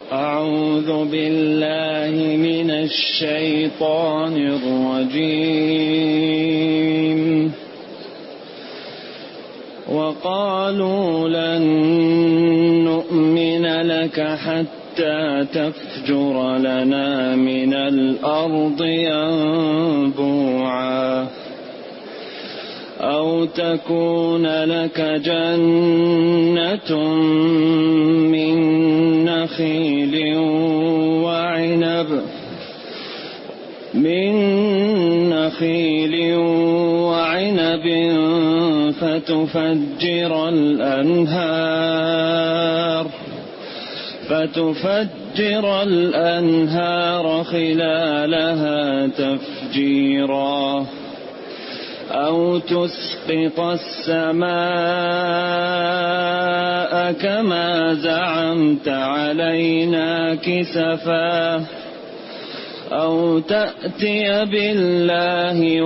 أعوذ بالله من الشيطان الرجيم. وقالوا لن نؤمن لك حتى تفجر لنا من الأرض ينبوعا أو تكون لك جنة من نخيل وعنب فتفجر الأنهار خلالها تفجيرا أو تسقط السماء كما زعمت علينا كسفا أو تأتي بالله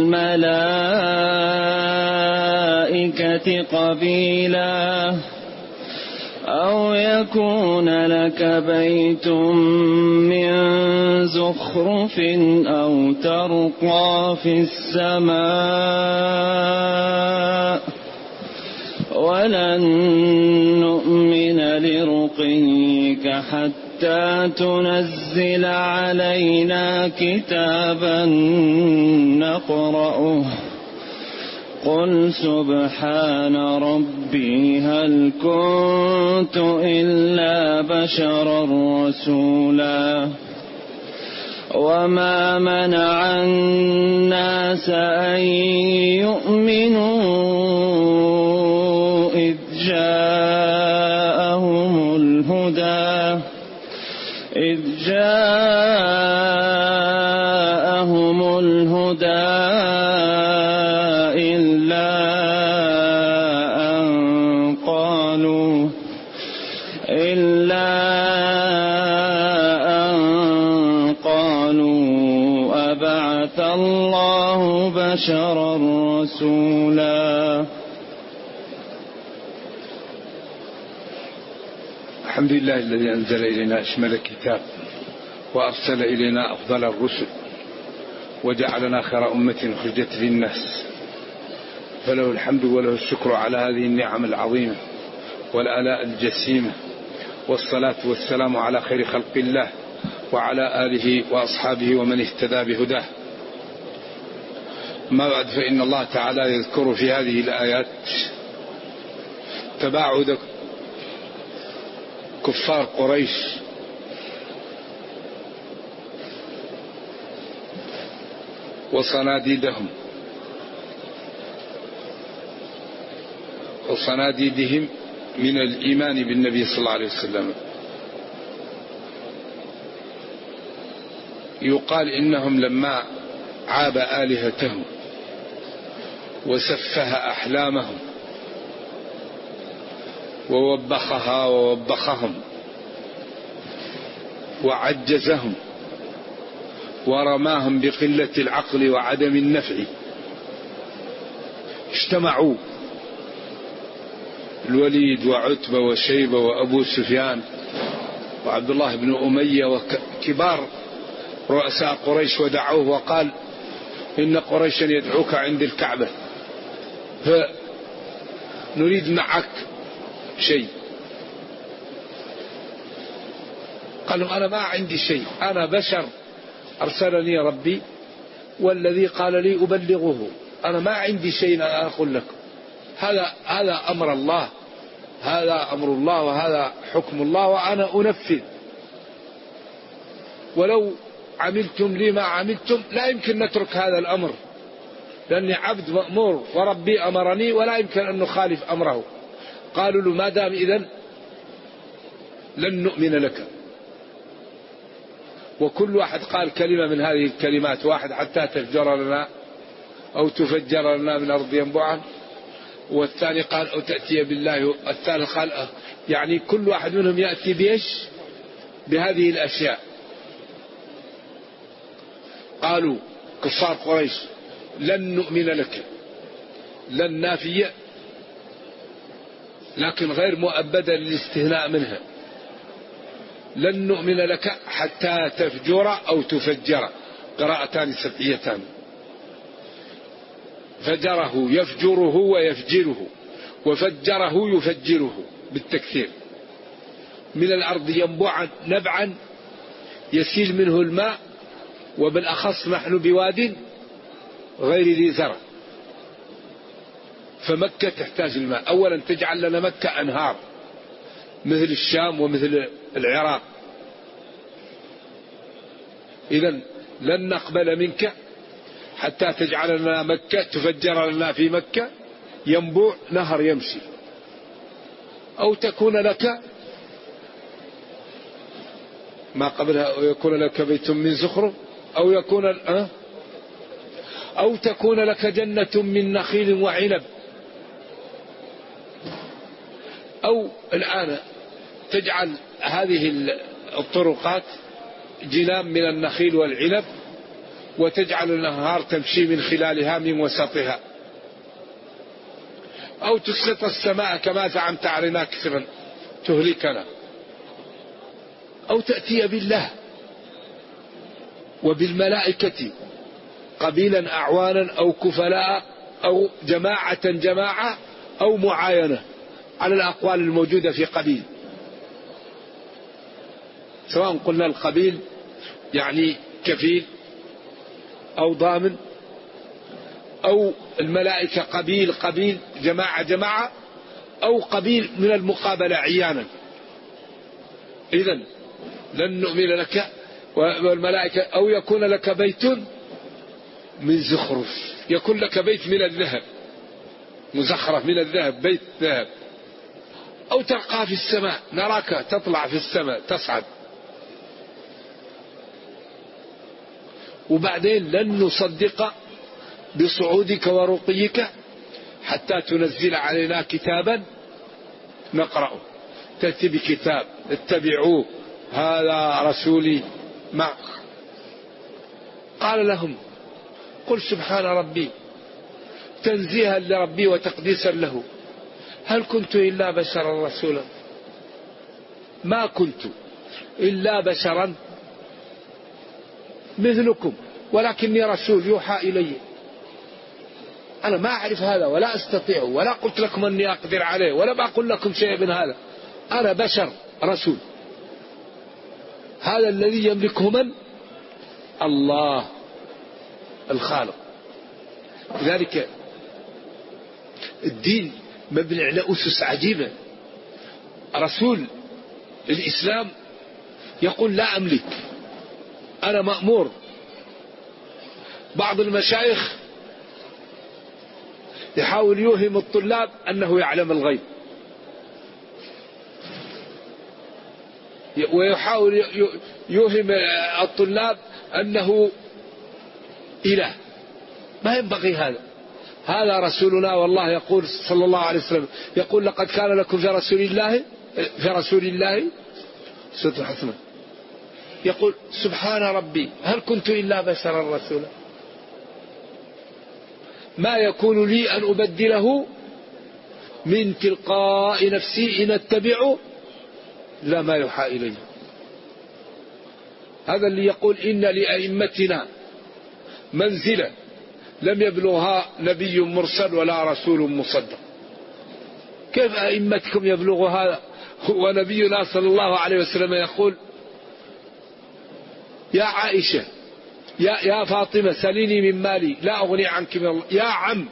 والملائكة قبيلا أو يكون لك بيت من زخرف أو ترقى في السماء ولن نؤمن لرقيك حتى تنزل علينا كتابا نقرأه قل سبحان ربي هل كنت إلا بشرا رسولا وما منع الناس أن يؤمنوا إذ جاءهم الهدى إلا أن قالوا أبعث الله بشرا رسولا. الحمد لله الذي أنزل إلينا أشمل الكتاب وأرسل إلينا أفضل الرسل وجعلنا خير أمة أخرجت للناس، فله الحمد وله الشكر على هذه النعم العظيمة والآلاء الجسيمة، والصلاة والسلام على خير خلق الله وعلى آله وأصحابه ومن اهتدى بهداه. ما بعد، فإن الله تعالى يذكر في هذه الآيات تباعد كفار قريش وصناديدهم من الإيمان بالنبي صلى الله عليه وسلم. يقال إنهم لما عاب آلهتهم وسفه أحلامهم ووبخها ووبخهم وعجزهم ورماهم بقلة العقل وعدم النفع، اجتمعوا الوليد وعتبة وشيبة وأبو سفيان وعبد الله بن أمية وكبار رؤساء قريش ودعوه وقال إن قريشا يدعوك عند الكعبة فنريد معك شيء. قالوا أنا ما عندي شيء، أنا بشر أرسلني ربي والذي قال لي أبلغه، أنا ما عندي شيء أنا أقول لكم، هذا أمر الله، هذا أمر الله وهذا حكم الله وأنا أنفذ، ولو عملتم لي ما عملتم لا يمكن نترك هذا الأمر، لأني عبد مأمور وربي أمرني ولا يمكن أن نخالف أمره. قالوا له ما دام إذن لن نؤمن لك. وكل واحد قال كلمة من هذه الكلمات، واحد حتى تفجر لنا أو تفجر لنا من الأرض ينبوعا، والثاني قال أو تأتي بالله، والثالث قال يعني كل واحد منهم يأتي بإيش؟ بهذه الأشياء. قالوا كفار قريش لن نؤمن لك، لن نافية لكن غير مؤبدة للاستهناء منها، لن نؤمن لك حتى تفجر أو تفجر، قراءتان سبعيتان. فجره يفجره ويفجره، وفجره يفجره بالتكثير. من الأرض ينبوعا نبعا يسيل منه الماء، وبالأخص نحن بواد غير ذي زرع، فمكة تحتاج الماء. أولا تجعل لنا مكة أنهار مثل الشام ومثل العراق. إذن لن نقبل منك حتى تجعل لنا مكة، تفجر لنا في مكة ينبوع نهر يمشي، أو تكون لك ما قبلها، يكون لك بيت من زخرف، أو تكون لك جنة من نخيل وعنب، أو الآن تجعل هذه الطرقات جنان من النخيل والعنب، وتجعل الأنهار تمشي من خلالها من وسطها، أو تسقط السماء كما زعمت علينا كثرا تهلكنا، أو تأتي بالله وبالملائكة قبيلا أعوانا أو كفلاء أو جماعة أو معاينة على الأقوال الموجودة في قبيل. سواء قلنا القبيل يعني كفيل أو ضامن، أو الملائكة قبيل جماعة، أو قبيل من المقابلة عيانا. إذن لن نؤمن لك والملائكة، أو يكون لك بيت من زخرف، يكون لك بيت من الذهب مزخرف من الذهب، بيت ذهب، أو ترقى في السماء، نراك تطلع في السماء تصعد. وبعدين لن نصدق بصعودك ورقيك حتى تنزل علينا كتابا نقرأه. تأتي بكتاب اتبعوه هذا رسولي معك. قال لهم قل سبحان ربي تنزيها لربي وتقديسا له، هل كنت إلا بشرا رسولا؟ ما كنت إلا بشرا مثلكم، ولكني رسول يوحى إلي. أنا ما أعرف هذا ولا أستطيع، ولا قلت لكم أني أقدر عليه، ولا بقول لكم شيء من هذا. أنا بشر رسول. هذا الذي يملكه من؟ الله الخالق. لذلك الدين مبني على أسس عجيبة. رسول الإسلام يقول لا أملك، أنا مأمور. بعض المشايخ يحاول يوهم الطلاب أنه يعلم الغيب، ويحاول يوهم الطلاب أنه إله. ما ينبغي هذا. هذا رسولنا، والله يقول صلى الله عليه وسلم، يقول لقد كان لكم في رسول الله سورة الحسنة، يقول سبحان ربي هل كنت إلا بشرا رسولا، ما يكون لي أن أبدله من تلقاء نفسي إن اتبع لا ما يوحى إلي. هذا اللي يقول إن لأئمتنا منزلة لم يبلغها نبي مرسل ولا رسول مصدق. كيف أئمتكم يبلغ هذا ونبينا صلى الله عليه وسلم يقول يا عائشة يا فاطمة سليني من مالي لا أغني عنك من الله يا عم.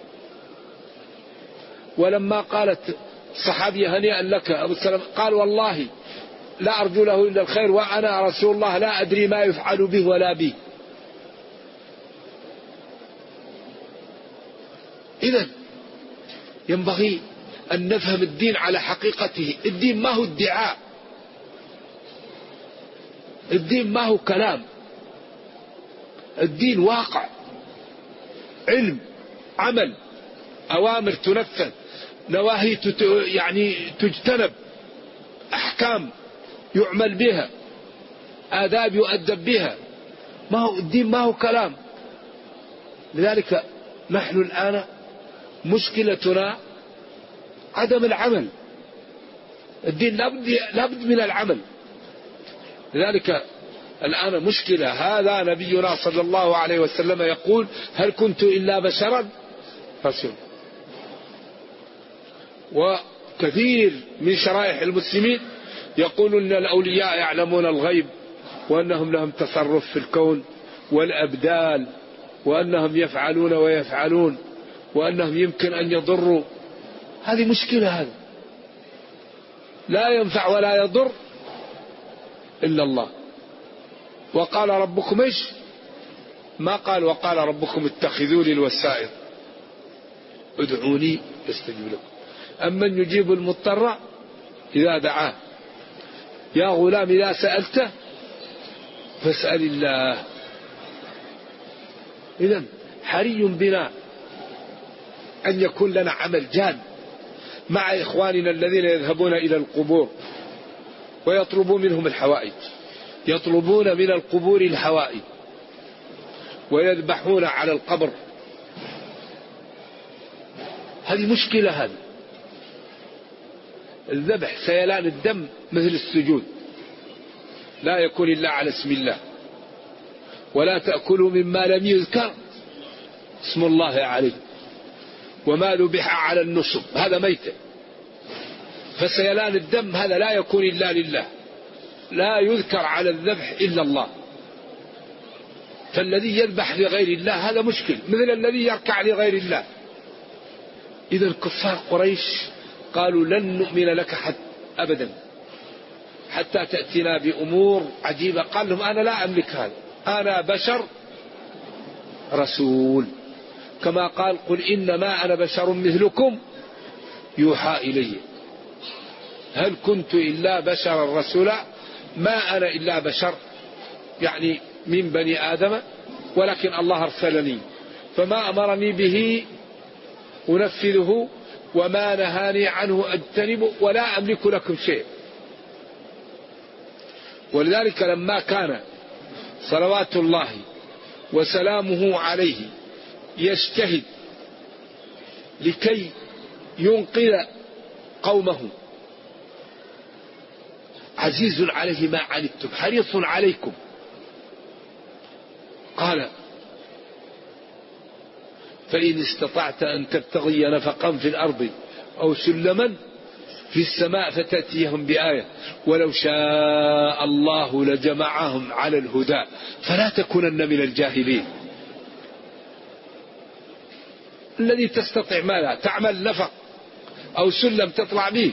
ولما قالت صحابية هنيئا لك أبو السلام قال والله لا أرجو له إلا الخير وأنا رسول الله لا أدري ما يفعل به ولا بي. إذن ينبغي أن نفهم الدين على حقيقته. الدين ما هو ادعاء، الدين ما هو كلام، الدين واقع، علم، عمل، أوامر تنفذ، نواهي تجتنب، أحكام يعمل بها، آداب يؤدب بها. ما هو الدين ما هو كلام. لذلك نحن الآن مشكلتنا عدم العمل. الدين لابد من العمل. لذلك الآن مشكلة. هذا نبينا صلى الله عليه وسلم يقول هل كنت إلا بشرا رسولا. وكثير من شرائح المسلمين يقولون أن الأولياء يعلمون الغيب، وأنهم لهم تصرف في الكون والأبدال، وأنهم يفعلون ويفعلون، وأنهم يمكن أن يضروا. هذه مشكلة. هذا لا ينفع ولا يضر إلا الله. وقال ربكم إيش؟ ما قال وقال ربكم اتخذوني الوسائط ادعوني استجب لكم. أمن يجيب المضطر إذا دعاه. يا غلام إذا سألته فاسأل الله. إذن حري بنا أن يكون لنا عمل جاد مع إخواننا الذين يذهبون إلى القبور ويطلبون منهم الحوائج، يطلبون من القبور الحوائج ويذبحون على القبر. هذه مشكلة. هذه الذبح سيلان الدم مثل السجود، لا يكون إلا على اسم الله. ولا تأكلوا مما لم يذكر اسم الله عليه، وما ذبح على النصب هذا ميت. فسيلان الدم هذا لا يكون إلا لله، لا يذكر على الذبح إلا الله. فالذي يذبح لغير الله هذا مشكل، مثل الذي يركع لغير الله. إذا كفار قريش قالوا لن نؤمن لك أبدا حتى تأتينا بأمور عجيبة. قال لهم أنا لا أملك هذا، أنا بشر رسول. كما قال قل إنما أنا بشر مثلكم يوحى إلي. هل كنت إلا بشرا رسولا؟ ما أنا إلا بشر، يعني من بني آدم، ولكن الله أرسلني، فما أمرني به أنفذه، وما نهاني عنه أجتنبه، ولا أملك لكم شيء. ولذلك لما كان صلوات الله وسلامه عليه يجتهد لكي ينقذ قومه، عزيز عليه ما عنتم حريص عليكم، قال فإن استطعت أن تبتغي نفقا في الأرض أو سلما في السماء فتأتيهم بآية ولو شاء الله لجمعهم على الهدى فلا تكونن من الجاهلين. الذي تستطيع ماذا؟ تعمل نفق أو سلم تطلع به،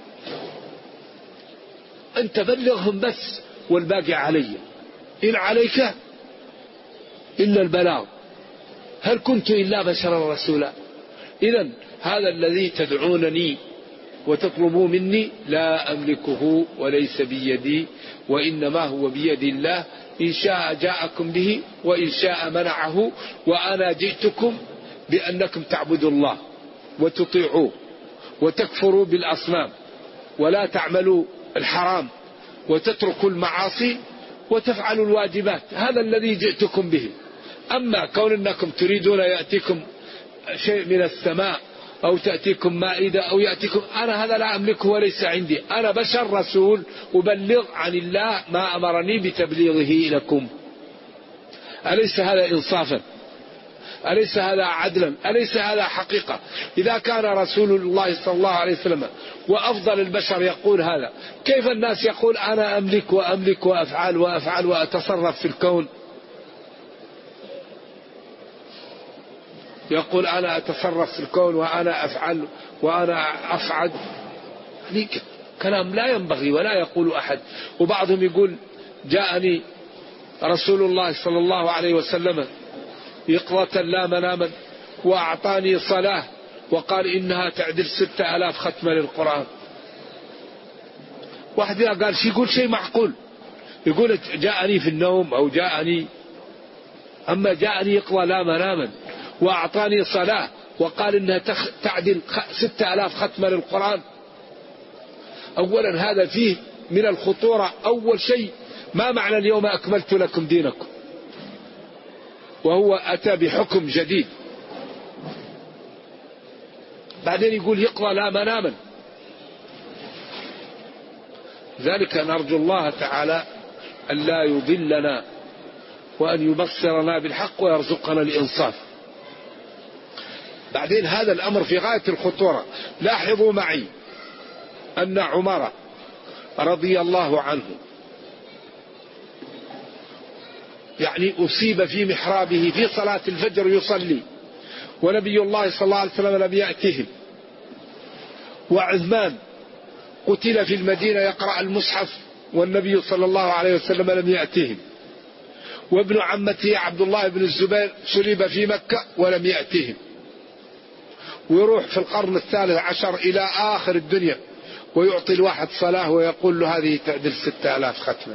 أنت بلغهم بس والباقي علي، إن عليك إلا البلاغ، هل كنت إلا بشرا رسولا. إذن هذا الذي تدعونني وتطلبوا مني لا أملكه وليس بيدي، وإنما هو بيد الله، إن شاء جاءكم به وإن شاء منعه. وأنا جئتكم بأنكم تعبدوا الله وتطيعوه وتكفروا بالأصنام ولا تعملوا الحرام وتتركوا المعاصي وتفعلوا الواجبات. هذا الذي جئتكم به. أما كون أنكم تريدون يأتيكم شيء من السماء أو تأتيكم مائدة أو يأتيكم، أنا هذا لا أملكه وليس عندي. أنا بشر رسول أبلغ عن الله ما أمرني بتبليغه لكم. أليس هذا إنصافا؟ أليس هذا عدلا؟ أليس هذا حقيقة؟ إذا كان رسول الله صلى الله عليه وسلم وأفضل البشر يقول هذا، كيف الناس يقول أنا أملك وأملك وأفعل وأفعل وأتصرف في الكون؟ يقول أنا أتصرف في الكون وأنا أفعل وأنا أصعد. كلام لا ينبغي ولا يقول أحد. وبعضهم يقول جاءني رسول الله صلى الله عليه وسلم يقظة لا مناما وأعطاني صلاة وقال إنها تعدل 6000 ختمة للقرآن. واحد قال يقول شيء معقول، يقول جاءني في النوم أو جاءني، أما جاءني يقظة لا مناما وأعطاني صلاة وقال إنها تعدل 6000 ختمة للقرآن. أولا هذا فيه من الخطورة. أول شيء ما معنى اليوم أكملت لكم دينكم، وهو أتى بحكم جديد. بعدين يقول يقضى لا مناما. ذلك نرجو الله تعالى أن لا يضلنا وأن يبصرنا بالحق ويرزقنا الإنصاف. بعدين هذا الأمر في غاية الخطورة. لاحظوا معي أن عمر رضي الله عنه يعني أصيب في محرابه في صلاة الفجر يصلي، ونبي الله صلى الله عليه وسلم لم يأتهم، وعثمان قتل في المدينة يقرأ المصحف والنبي صلى الله عليه وسلم لم يأتهم، وابن عمته عبد الله بن الزبير صلب في مكة ولم يأتهم، ويروح في القرن الثالث عشر إلى آخر الدنيا ويعطي الواحد صلاة ويقول له هذه تعدل 6000 ختمة.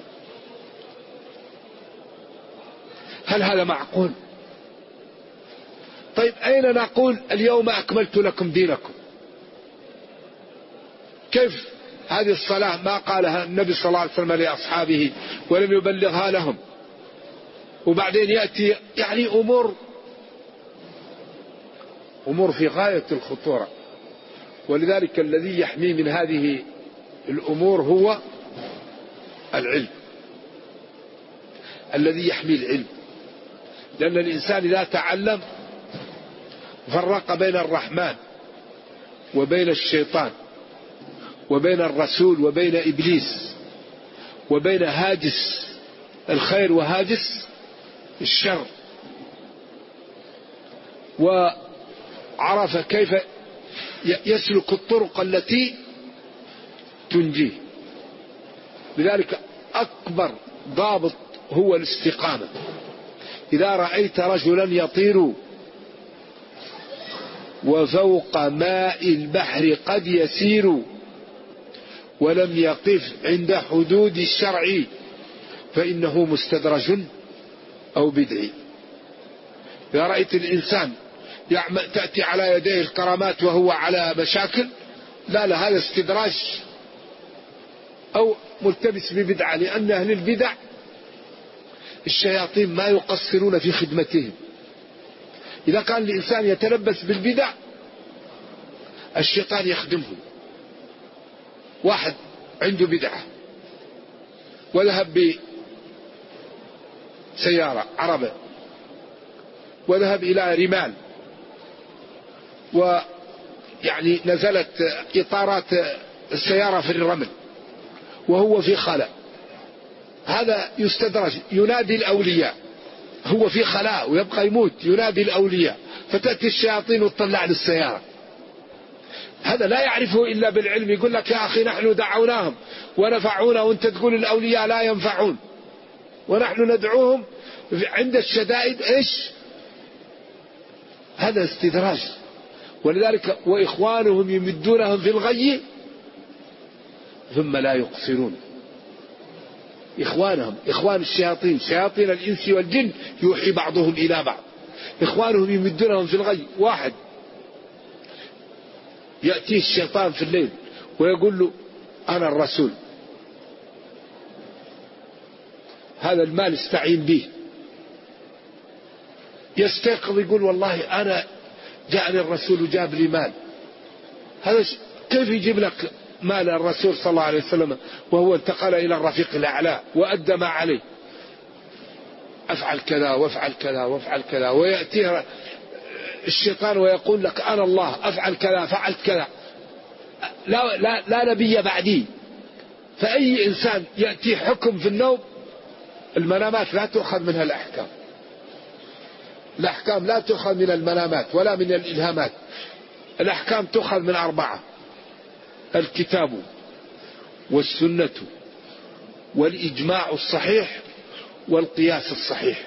هل هذا معقول؟ طيب أين نقول اليوم أكملت لكم دينكم؟ كيف هذه الصلاة ما قالها النبي صلى الله عليه وسلم لأصحابه ولم يبلغها لهم؟ وبعدين يأتي يعني أمور في غاية الخطورة. ولذلك الذي يحمي من هذه الأمور هو العلم، الذي يحمي العلم، لأن الإنسان إذا تعلم فرق بين الرحمن وبين الشيطان وبين الرسول وبين إبليس وبين هاجس الخير وهاجس الشر، وعرف كيف يسلك الطرق التي تنجيه. لذلك أكبر ضابط هو الاستقامة. إذا رأيت رجلا يطير وفوق ماء البحر قد يسير ولم يقف عند حدود الشرع فإنه مستدرج أو بدعي. إذا رأيت الإنسان تأتي على يديه الكرامات وهو على مشاكل، لا هذا استدراج أو ملتبس ببدعة، لأن أهل البدع الشياطين ما يقصرون في خدمتهم. إذا كان الإنسان يتلبس بالبدع الشيطان يخدمه. واحد عنده بدعة وذهب بسيارة عربة وذهب إلى رمال ويعني نزلت إطارات السيارة في الرمل وهو في خلاء، هذا يستدرج، ينادي الأولياء، هو في خلاء ويبقى يموت، ينادي الأولياء فتأتي الشياطين وتطلع للسيارة. هذا لا يعرفه إلا بالعلم. يقول لك يا أخي نحن دعوناهم ونفعونا وانت تقول الأولياء لا ينفعون، ونحن ندعوهم عند الشدائد إيش؟ هذا استدراج. ولذلك وإخوانهم يمدونهم في الغي ثم لا يقصرون. إخوانهم إخوان الشياطين، شياطين الإنس والجن يوحي بعضهم إلى بعض، إخوانهم يمدونهم في الغي. واحد يأتيه الشيطان في الليل ويقول له أنا الرسول، هذا المال استعين به، يستيقظ يقول والله أنا جاءني الرسول وجاب لي مال. هذا كيف يجيب لك مال الرسول صلى الله عليه وسلم وهو انتقل إلى الرفيق الأعلى وأدى ما عليه؟ أفعل كذا وافعل كذا وافعل كذا، ويأتيه الشيطان ويقول لك أنا الله، أفعل كذا فعلت كذا، لا نبي بعدي. فأي إنسان يأتي حكم في النوم، المنامات لا تؤخذ منها الأحكام، الأحكام لا تؤخذ من المنامات ولا من الإلهامات، الأحكام تؤخذ من 4: الكتاب والسنة والإجماع الصحيح والقياس الصحيح.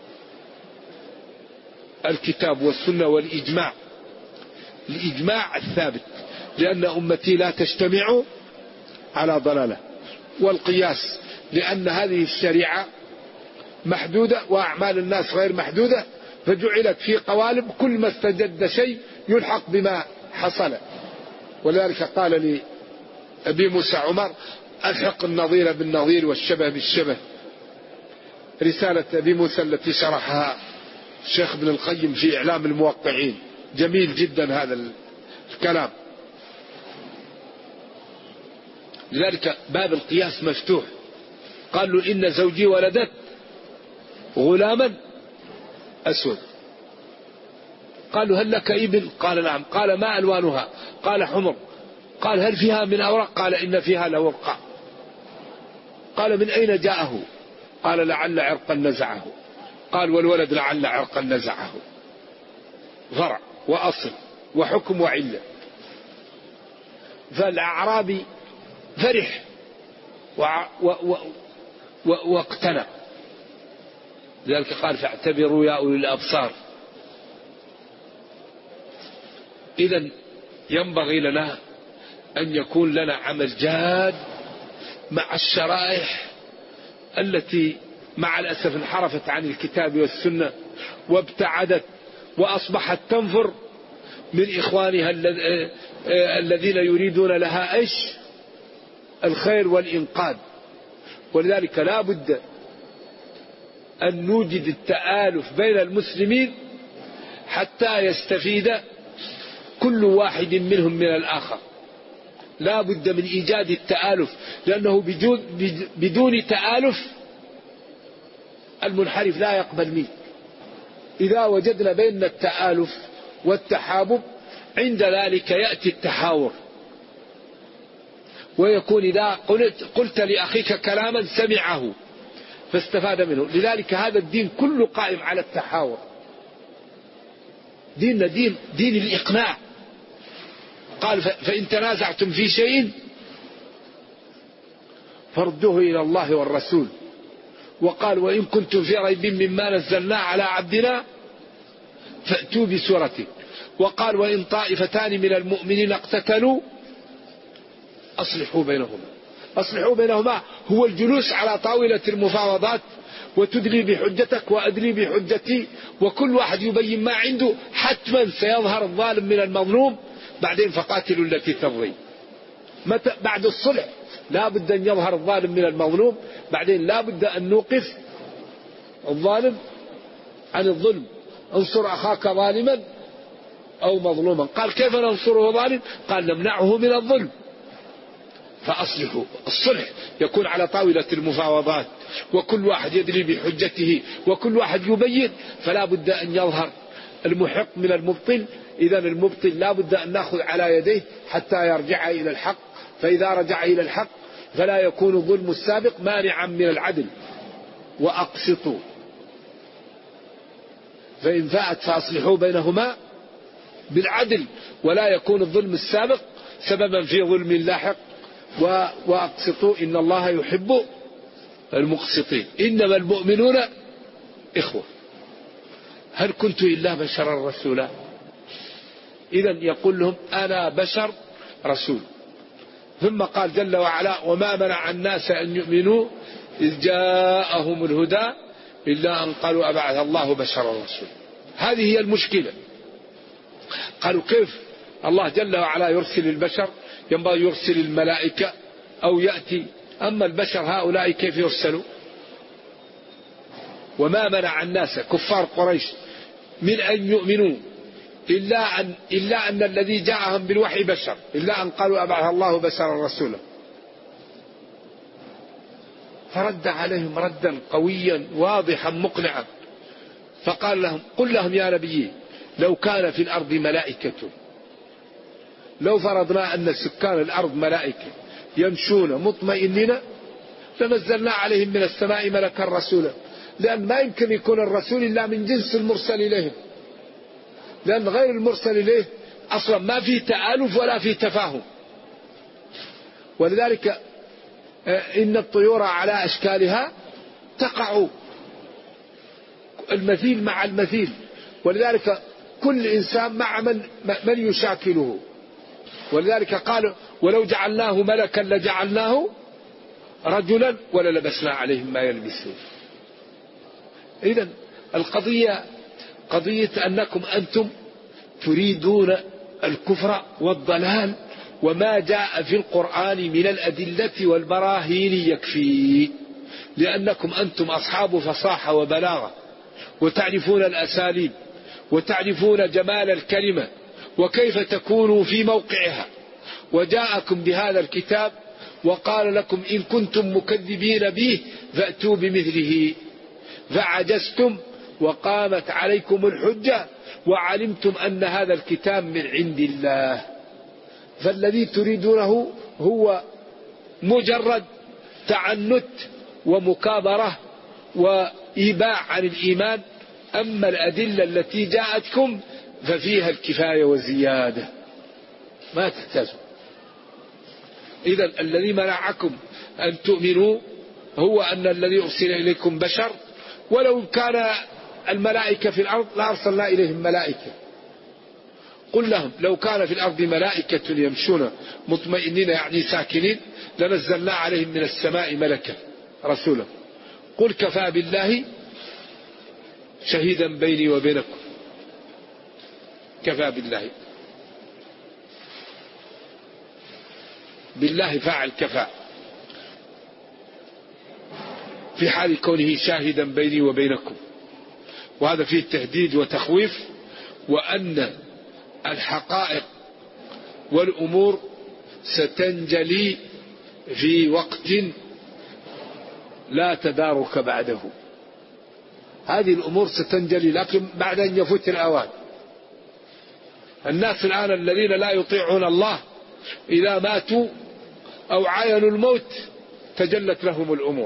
الكتاب والسنة والإجماع، الإجماع الثابت لأن أمتي لا تجتمع على ضلالة، والقياس لأن هذه الشريعة محدودة وأعمال الناس غير محدودة، فجعلت في قوالب كل ما استجد شيء يلحق بما حصل. ولذلك قال لأبي موسى عمر ألحق النظير بالنظير والشبه بالشبه. رسالة أبي موسى التي شرحها الشيخ ابن القيم في إعلام الموقعين، جميل جدا هذا الكلام. لذلك باب القياس مفتوح، قال له إن زوجي ولدت غلاما أسود. قال له هل لك إبل؟ قال نعم. قال ما ألوانها؟ قال حمر. قال هل فيها من أوراق؟ قال إن فيها لورقا. قال من أين جاءه؟ قال لعل عرقا نزعه. قال والولد لعل عرقا نزعه. فرع وأصل وحكم وعلة. فالأعرابي فرح واقتنع. لذلك قال فاعتبروا يا أولي الأبصار. إذن ينبغي لنا أن يكون لنا عمل جاد مع الشرائح التي مع الأسف انحرفت عن الكتاب والسنة وابتعدت وأصبحت تنفر من إخوانها الذين يريدون لها إيش؟ الخير والإنقاذ. ولذلك لا بد أن نوجد التآلف بين المسلمين حتى يستفيد كل واحد منهم من الآخر. لا بد من إيجاد التآلف، لأنه بدون تآلف المنحرف لا يقبل منه. إذا وجدنا بين التآلف والتحابب عند ذلك يأتي التحاور، ويكون إذا قلت لأخيك كلاما سمعه فاستفاد منه. لذلك هذا الدين كله قائم على التحاور. ديننا دين الإقناع. قال فإن تنازعتم في شيء فردوه إلى الله والرسول. وقال وإن كنتم في ريب مما نزلنا على عبدنا فأتوا بسورة. وقال وإن طائفتان من المؤمنين اقتتلوا أصلحوا بينهما. أصلحوا بينهما هو الجلوس على طاولة المفاوضات، وتدلي بحجتك وأدلي بحجتي، وكل واحد يبين ما عنده. حتما سيظهر الظالم من المظلوم، بعدين فقاتلوا التي تبغي. بعد الصلح لا بد أن يظهر الظالم من المظلوم، بعدين لا بد أن نوقف الظالم عن الظلم. انصر أخاك ظالما أو مظلوما. قال كيف ننصره ظالم؟ قال نمنعه من الظلم. فأصلحوا. الصلح يكون على طاولة المفاوضات، وكل واحد يدري بحجته، وكل واحد يبين. فلا بد أن يظهر المحق من المبطل. إذا المبطل لا بد أن نأخذ على يديه حتى يرجع إلى الحق. فإذا رجع إلى الحق فلا يكون ظلم السابق مانعا من العدل. وأقسطوا فإن فاءت فأصلحوا بينهما بالعدل، ولا يكون الظلم السابق سببا في ظلم لاحق. وأقسطوا إن الله يحب المقسطين. إنما المؤمنون إخوة. هل كنت إلا بشرا رسولا؟ إذا يقول لهم أنا بشر رسول. ثم قال جل وعلا وما منع الناس أن يؤمنوا إذ جاءهم الهدى إلا أن قالوا أبعث الله بشرا رسولا. هذه هي المشكلة. قالوا كيف الله جل وعلا يرسل البشر؟ ينبغي يرسل الملائكة أو يأتي. أما البشر هؤلاء كيف يرسلوا؟ وما منع الناس كفار قريش من أن يؤمنوا إلا أن الذي جاءهم بالوحي بشر، إلا أن قالوا أبعث الله بشرا رسولا. فرد عليهم ردا قويا واضحا مقنعا. فقال لهم قل لهم يا نبي لو كان في الأرض ملائكة، لو فرضنا أن سكان الأرض ملائكة يمشون مطمئنين لنزلنا عليهم من السماء ملكا رسولا. لأن ما يمكن يكون الرسول إلا من جنس المرسل إليهم، لأن غير المرسل إليه أصلا ما في تآلف ولا في تفاهم. ولذلك إن الطيور على أشكالها تقع المثيل مع المثيل. ولذلك كل إنسان مع من يشاكله. ولذلك قال ولو جعلناه ملكا لجعلناه رجلا وللبسنا عليهم ما يلبسون. إذن القضية قضية أنكم أنتم تريدون الكفر والضلال، وما جاء في القرآن من الأدلة والبراهين يكفي، لأنكم أنتم أصحاب فصاحة وبلاغة، وتعرفون الأساليب، وتعرفون جمال الكلمة وكيف تكونوا في موقعها. وجاءكم بهذا الكتاب وقال لكم إن كنتم مكذبين به فأتوا بمثله، فعجزتم وقامت عليكم الحجة وعلمتم أن هذا الكتاب من عند الله. فالذي تريدونه هو مجرد تعنت ومكابرة وإيباع عن الإيمان. أما الأدلة التي جاءتكم ففيها الكفاية والزيادة، ما تحتاجون. إذا الذي منعكم أن تؤمنوا هو أن الذي أرسل إليكم بشر، ولو كان الملائكة في الأرض لأرسلنا إليهم ملائكة. قل لهم لو كان في الأرض ملائكة يمشون مطمئنين يعني ساكنين لنزلنا عليهم من السماء ملكا رسولا. قل كفى بالله شهيدا بيني وبينكم. كفى بالله، بالله فاعل كفى في حال كونه شاهدا بيني وبينكم، وهذا فيه تهديد وتخويف، وأن الحقائق والأمور ستنجلي في وقت لا تدارك بعده. هذه الأمور ستنجلي لكن بعد أن يفوت الأوان. الناس الآن الذين لا يطيعون الله إذا ماتوا أو عاينوا الموت تجلت لهم الأمور.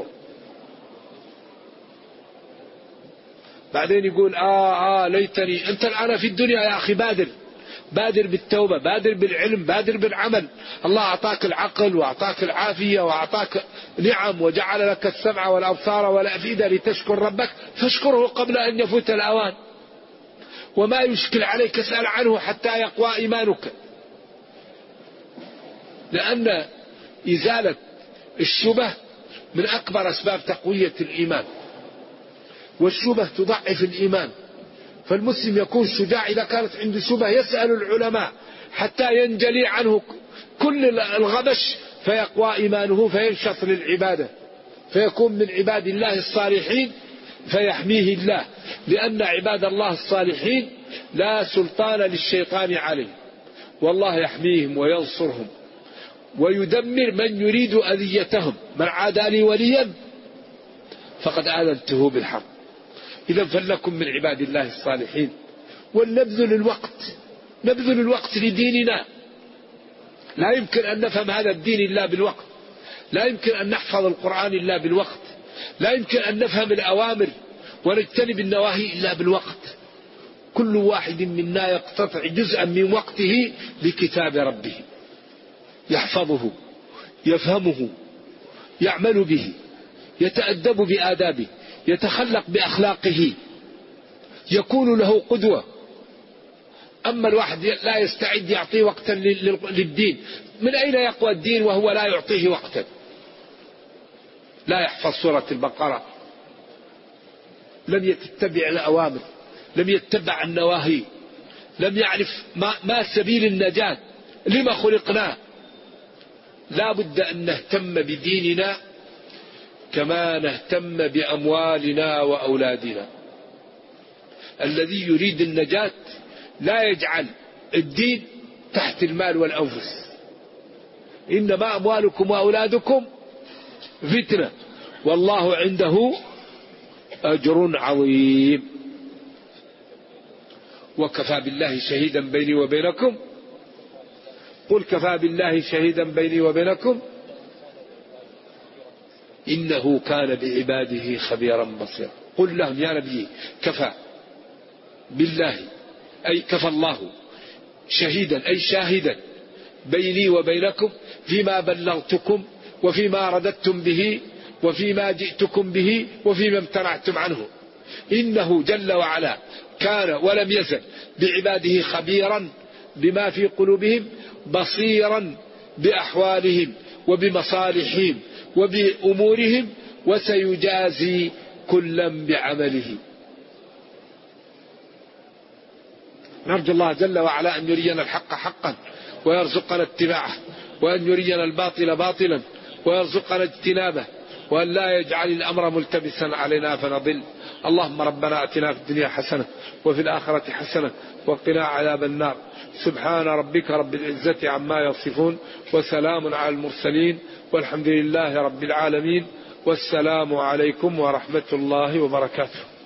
بعدين يقول ليتني. أنت الآن في الدنيا يا أخي بادر بالتوبة، بادر بالعلم، بادر بالعمل. الله أعطاك العقل وأعطاك العافية وأعطاك نعم وجعل لك السمع والأبصار والأفئدة لتشكر ربك، فاشكره قبل أن يفوت الأوان. وما يشكل عليك اسأل عنه حتى يقوى إيمانك، لأن إزالة الشبه من أكبر أسباب تقوية الإيمان، والشبه تضعف الإيمان. فالمسلم يكون شجاع إذا كانت عنده شبه يسأل العلماء حتى ينجلي عنه كل الغبش فيقوى إيمانه فينشط للعبادة، فيكون من عباد الله الصالحين فيحميه الله. لأن عباد الله الصالحين لا سلطان للشيطان عليه، والله يحميهم وينصرهم ويدمر من يريد أذيتهم. من عادى لي وليا فقد آذنته بالحرب. إذا فلنكن من عباد الله الصالحين، ولنبذل الوقت لديننا. لا يمكن أن نفهم هذا الدين إلا بالوقت، لا يمكن أن نحفظ القرآن إلا بالوقت، لا يمكن أن نفهم الأوامر ونجتنب النواهي إلا بالوقت. كل واحد منا يقتطع جزءا من وقته لكتاب ربه، يحفظه، يفهمه، يعمل به، يتأدب بآدابه، يتخلق بأخلاقه، يكون له قدوة. أما الواحد لا يستعد يعطي وقتا للدين، من أين يقوى الدين وهو لا يعطيه وقتا؟ لا يحفظ سورة البقرة، لم يتبع الأوامر، لم يتبع النواهي، لم يعرف ما سبيل النجاة، لما خلقنا. لا بد أن نهتم بديننا كما نهتم بأموالنا وأولادنا. الذي يريد النجاة لا يجعل الدين تحت المال والأنفس. إنما أموالكم وأولادكم فتنة والله عنده أجر عظيم. وكفى بالله شهيدا بيني وبينكم. قل كفى بالله شهيدا بيني وبينكم إنه كان بعباده خبيرا بصيرا. قل لهم يا نبي كفى بالله أي كفى الله شهيدا أي شاهدا بيني وبينكم فيما بلغتكم وفيما رددتم به وفيما جئتكم به وفيما امتنعتم عنه. إنه جل وعلا كان ولم يزل بعباده خبيرا بما في قلوبهم بصيرا بأحوالهم وبمصالحهم وبأمورهم وسيجازي كلا بعمله. نرجو الله جل وعلا أن يرينا الحق حقا ويرزقنا اتباعه، وأن يرينا الباطل باطلا ويرزقنا اجتنابه، وأن لا يجعل الأمر ملتبسا علينا فنضل. اللهم ربنا أتنا في الدنيا حسنة وفي الآخرة حسنة وقنا عذاب النار. سبحان ربك رب العزة عما يصفون وسلام على المرسلين والحمد لله رب العالمين والسلام عليكم ورحمة الله وبركاته.